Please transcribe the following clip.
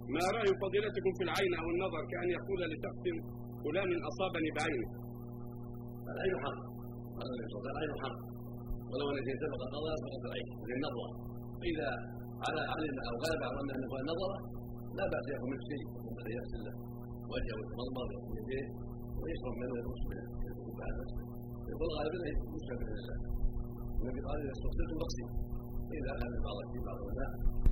ما رأي فضيلتكم في العين أو النظر كأن يقول لشخص فلان أصابني بعينه؟ العين حق، قال النبي صلى الله عليه وسلم العين حق، ولو ان شيء سبق النظر سبقت العين في النظره، فاذا علم او غلب على انه النظر لا باس ياخذ منه شيء ثم يغسل له وجهه ويتمضمض ويغسل يديه ويشرب منه ويمس منه بعد نفسه، يقول غالبا انه يمس باذن الله. النبي قال اذا استغسلتم فاغسلوا، فاذا كان بعض الشيء بعض الماء